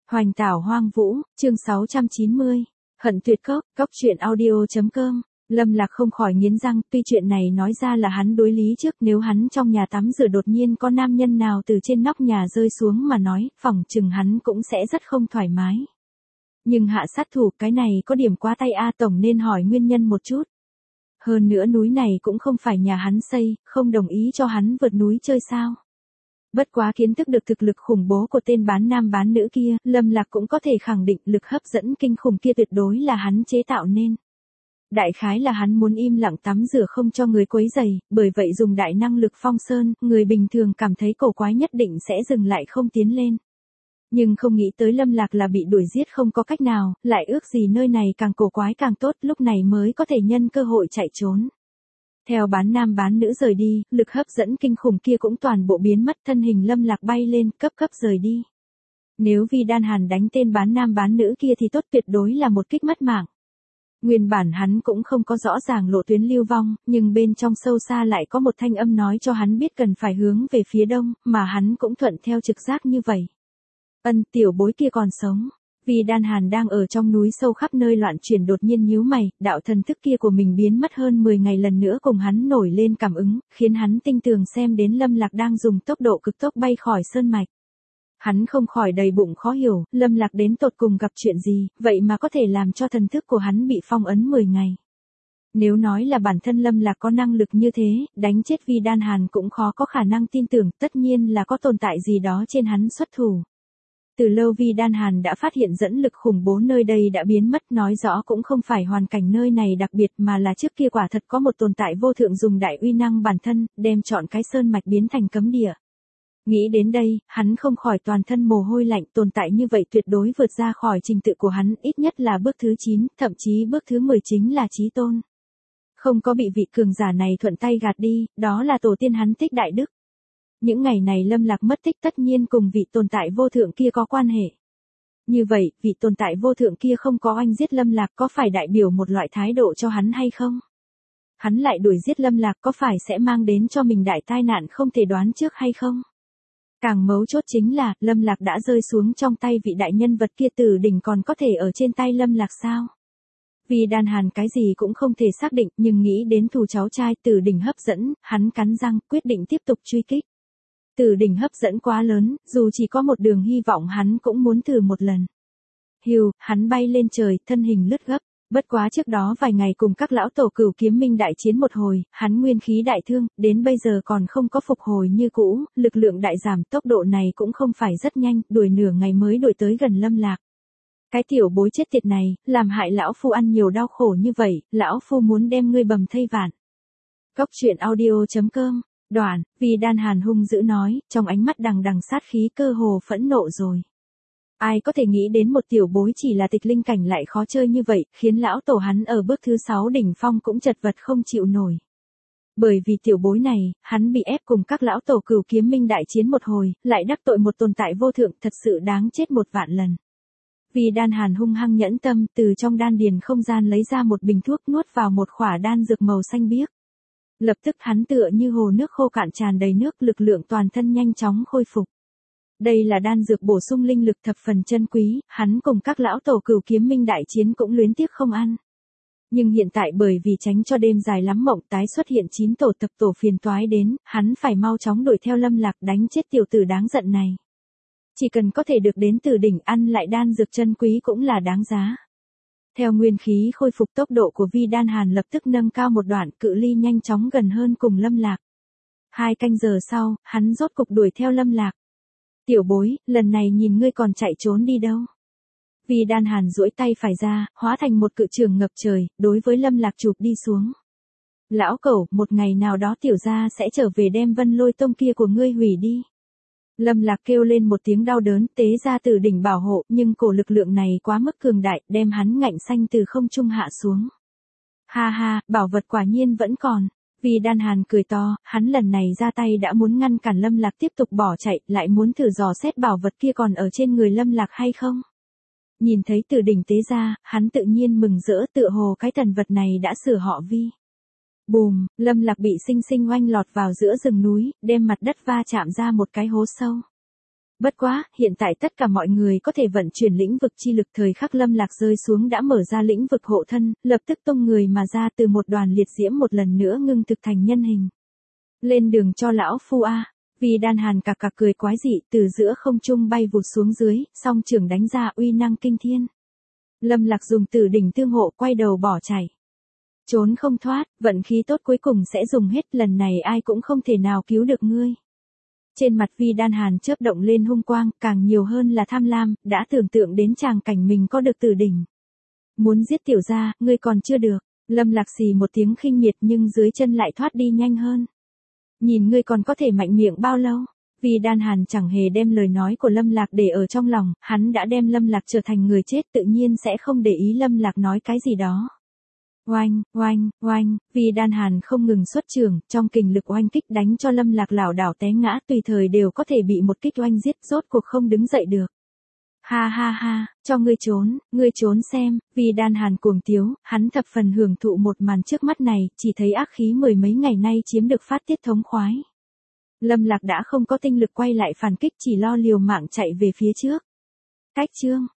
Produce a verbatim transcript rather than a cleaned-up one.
Hoành tảo hoang vũ, chương sáu trăm chín mươi. Hận tuyệt cốc, cốc truyện audio.com. Lâm Lạc không khỏi nghiến răng, tuy chuyện này nói ra là hắn đối lý trước, nếu hắn trong nhà tắm rửa đột nhiên có nam nhân nào từ trên nóc nhà rơi xuống mà nói, phỏng chừng hắn cũng sẽ rất không thoải mái. Nhưng hạ sát thủ, cái này có điểm quá tay a, tổng nên hỏi nguyên nhân một chút. Hơn nữa núi này cũng không phải nhà hắn xây, không đồng ý cho hắn vượt núi chơi sao. Bất quá kiến thức được thực lực khủng bố của tên bán nam bán nữ kia, Lâm Lạc cũng có thể khẳng định lực hấp dẫn kinh khủng kia tuyệt đối là hắn chế tạo nên. Đại khái là hắn muốn im lặng tắm rửa không cho người quấy rầy, bởi vậy dùng đại năng lực phong sơn, người bình thường cảm thấy cổ quái nhất định sẽ dừng lại không tiến lên. Nhưng không nghĩ tới Lâm Lạc là bị đuổi giết không có cách nào, lại ước gì nơi này càng cổ quái càng tốt, lúc này mới có thể nhân cơ hội chạy trốn. Theo bán nam bán nữ rời đi, lực hấp dẫn kinh khủng kia cũng toàn bộ biến mất, thân hình Lâm Lạc bay lên, cấp cấp rời đi. Nếu Vi Đan Hàn đánh tên bán nam bán nữ kia thì tốt, tuyệt đối là một kích mất mạng. Nguyên bản hắn cũng không có rõ ràng lộ tuyến lưu vong, nhưng bên trong sâu xa lại có một thanh âm nói cho hắn biết cần phải hướng về phía đông, mà hắn cũng thuận theo trực giác như vậy. Ân, tiểu bối kia còn sống. Vì Đan Hàn đang ở trong núi sâu khắp nơi loạn chuyển, đột nhiên nhíu mày, đạo thần thức kia của mình biến mất hơn mười ngày lần nữa cùng hắn nổi lên cảm ứng, khiến hắn tinh tường xem đến Lâm Lạc đang dùng tốc độ cực tốc bay khỏi sơn mạch. Hắn không khỏi đầy bụng khó hiểu, Lâm Lạc đến tột cùng gặp chuyện gì, vậy mà có thể làm cho thần thức của hắn bị phong ấn mười ngày. Nếu nói là bản thân Lâm Lạc có năng lực như thế, đánh chết Vi Đan Hàn cũng khó có khả năng tin tưởng, tất nhiên là có tồn tại gì đó trên hắn xuất thủ. Từ lâu Vi Đan Hàn đã phát hiện dẫn lực khủng bố nơi đây đã biến mất, nói rõ cũng không phải hoàn cảnh nơi này đặc biệt mà là trước kia quả thật có một tồn tại vô thượng dùng đại uy năng bản thân, đem chọn cái sơn mạch biến thành cấm địa. Nghĩ đến đây, hắn không khỏi toàn thân mồ hôi lạnh, tồn tại như vậy tuyệt đối vượt ra khỏi trình tự của hắn, ít nhất là bước thứ chín, thậm chí bước thứ mười chính là chí tôn. Không có bị vị cường giả này thuận tay gạt đi, đó là tổ tiên hắn Tích Đại Đức. Những ngày này Lâm Lạc mất tích tất nhiên cùng vị tồn tại vô thượng kia có quan hệ. Như vậy, vị tồn tại vô thượng kia không có oanh giết Lâm Lạc có phải đại biểu một loại thái độ cho hắn hay không? Hắn lại đuổi giết Lâm Lạc có phải sẽ mang đến cho mình đại tai nạn không thể đoán trước hay không? Càng mấu chốt chính là, Lâm Lạc đã rơi xuống trong tay vị đại nhân vật kia, Tử Đỉnh còn có thể ở trên tay Lâm Lạc sao? Vì Đan Hàn cái gì cũng không thể xác định, nhưng nghĩ đến thù cháu trai Tử Đỉnh hấp dẫn, hắn cắn răng, quyết định tiếp tục truy kích. Tử Đỉnh hấp dẫn quá lớn, dù chỉ có một đường hy vọng hắn cũng muốn thử một lần. Hiu, hắn bay lên trời, thân hình lướt gấp. Bất quá trước đó vài ngày cùng các lão tổ Cửu Kiếm Minh đại chiến một hồi, hắn nguyên khí đại thương, đến bây giờ còn không có phục hồi như cũ, lực lượng đại giảm, tốc độ này cũng không phải rất nhanh, đuổi nửa ngày mới đuổi tới gần Lâm Lạc. Cái tiểu bối chết tiệt này, làm hại lão phu ăn nhiều đau khổ như vậy, lão phu muốn đem ngươi bầm thây vạn. Cốc truyện audio.com. Đoạn, Vi Đan Hàn hung dữ nói, trong ánh mắt đằng đằng sát khí, cơ hồ phẫn nộ rồi. Ai có thể nghĩ đến một tiểu bối chỉ là tịch linh cảnh lại khó chơi như vậy, khiến lão tổ hắn ở bước thứ sáu đỉnh phong cũng chật vật không chịu nổi. Bởi vì tiểu bối này, hắn bị ép cùng các lão tổ Cửu Kiếm Minh đại chiến một hồi, lại đắc tội một tồn tại vô thượng, thật sự đáng chết một vạn lần. Vi Đan Hàn hung hăng nhẫn tâm, từ trong đan điền không gian lấy ra một bình thuốc, nuốt vào một khỏa đan dược màu xanh biếc. Lập tức hắn tựa như hồ nước khô cạn tràn đầy nước, lực lượng toàn thân nhanh chóng khôi phục. Đây là đan dược bổ sung linh lực thập phần chân quý, hắn cùng các lão tổ Cửu Kiếm Minh đại chiến cũng luyến tiếc không ăn. Nhưng hiện tại bởi vì tránh cho đêm dài lắm mộng tái xuất hiện chín tổ tập tổ phiền toái đến, hắn phải mau chóng đuổi theo Lâm Lạc đánh chết tiểu tử đáng giận này. Chỉ cần có thể được đến Tử Đỉnh ăn lại đan dược chân quý cũng là đáng giá. Theo nguyên khí khôi phục, tốc độ của Vi Đan Hàn lập tức nâng cao một đoạn, cự ly nhanh chóng gần hơn cùng Lâm Lạc. Hai canh giờ sau, hắn rốt cục đuổi theo Lâm Lạc. Tiểu bối, lần này nhìn ngươi còn chạy trốn đi đâu. Vi Đan Hàn duỗi tay phải ra, hóa thành một cự trường ngập trời, đối với Lâm Lạc chụp đi xuống. Lão cẩu, một ngày nào đó tiểu gia sẽ trở về đem Vân Lôi Tông kia của ngươi hủy đi. Lâm Lạc kêu lên một tiếng đau đớn, tế ra Tử Đỉnh bảo hộ, nhưng cổ lực lượng này quá mức cường đại, đem hắn ngạnh xanh từ không trung hạ xuống. Ha ha, bảo vật quả nhiên vẫn còn. Vi Đan Hàn cười to, hắn lần này ra tay đã muốn ngăn cản Lâm Lạc tiếp tục bỏ chạy, lại muốn thử dò xét bảo vật kia còn ở trên người Lâm Lạc hay không. Nhìn thấy Tử Đỉnh tế ra, hắn tự nhiên mừng rỡ, tựa hồ cái thần vật này đã sửa họ Vi. Bùm, Lâm Lạc bị sinh sinh oanh lọt vào giữa rừng núi, đem mặt đất va chạm ra một cái hố sâu. Bất quá, hiện tại tất cả mọi người có thể vận chuyển lĩnh vực chi lực, thời khắc Lâm Lạc rơi xuống đã mở ra lĩnh vực hộ thân, lập tức tung người mà ra, từ một đoàn liệt diễm một lần nữa ngưng thực thành nhân hình. Lên đường cho lão phu a. Vì Đan Hàn cạc cạc cười quái dị, từ giữa không trung bay vụt xuống dưới, song trưởng đánh ra uy năng kinh thiên. Lâm Lạc dùng Tử đỉnh tương hộ, quay đầu bỏ chạy. Trốn không thoát, vận khí tốt cuối cùng sẽ dùng hết, lần này ai cũng không thể nào cứu được ngươi. Trên mặt Vi Đan Hàn chớp động lên hung quang, càng nhiều hơn là tham lam, đã tưởng tượng đến tràng cảnh mình có được Tử đỉnh. Muốn giết tiểu gia, ngươi còn chưa được. Lâm Lạc xì một tiếng khinh miệt nhưng dưới chân lại thoát đi nhanh hơn. Nhìn ngươi còn có thể mạnh miệng bao lâu? Vì Đan Hàn chẳng hề đem lời nói của Lâm Lạc để ở trong lòng, hắn đã đem Lâm Lạc trở thành người chết, tự nhiên sẽ không để ý Lâm Lạc nói cái gì đó. Oanh, oanh, oanh, Vì Đan Hàn không ngừng xuất trường, trong kình lực oanh kích đánh cho Lâm Lạc lảo đảo té ngã, tùy thời đều có thể bị một kích oanh giết, rốt cuộc không đứng dậy được. Ha ha ha, cho ngươi trốn, ngươi trốn xem. Vì Đan Hàn cuồng tiếu, hắn thập phần hưởng thụ một màn trước mắt này, chỉ thấy ác khí mười mấy ngày nay chiếm được phát tiết thống khoái. Lâm Lạc đã không có tinh lực quay lại phản kích, chỉ lo liều mạng chạy về phía trước. Cách chương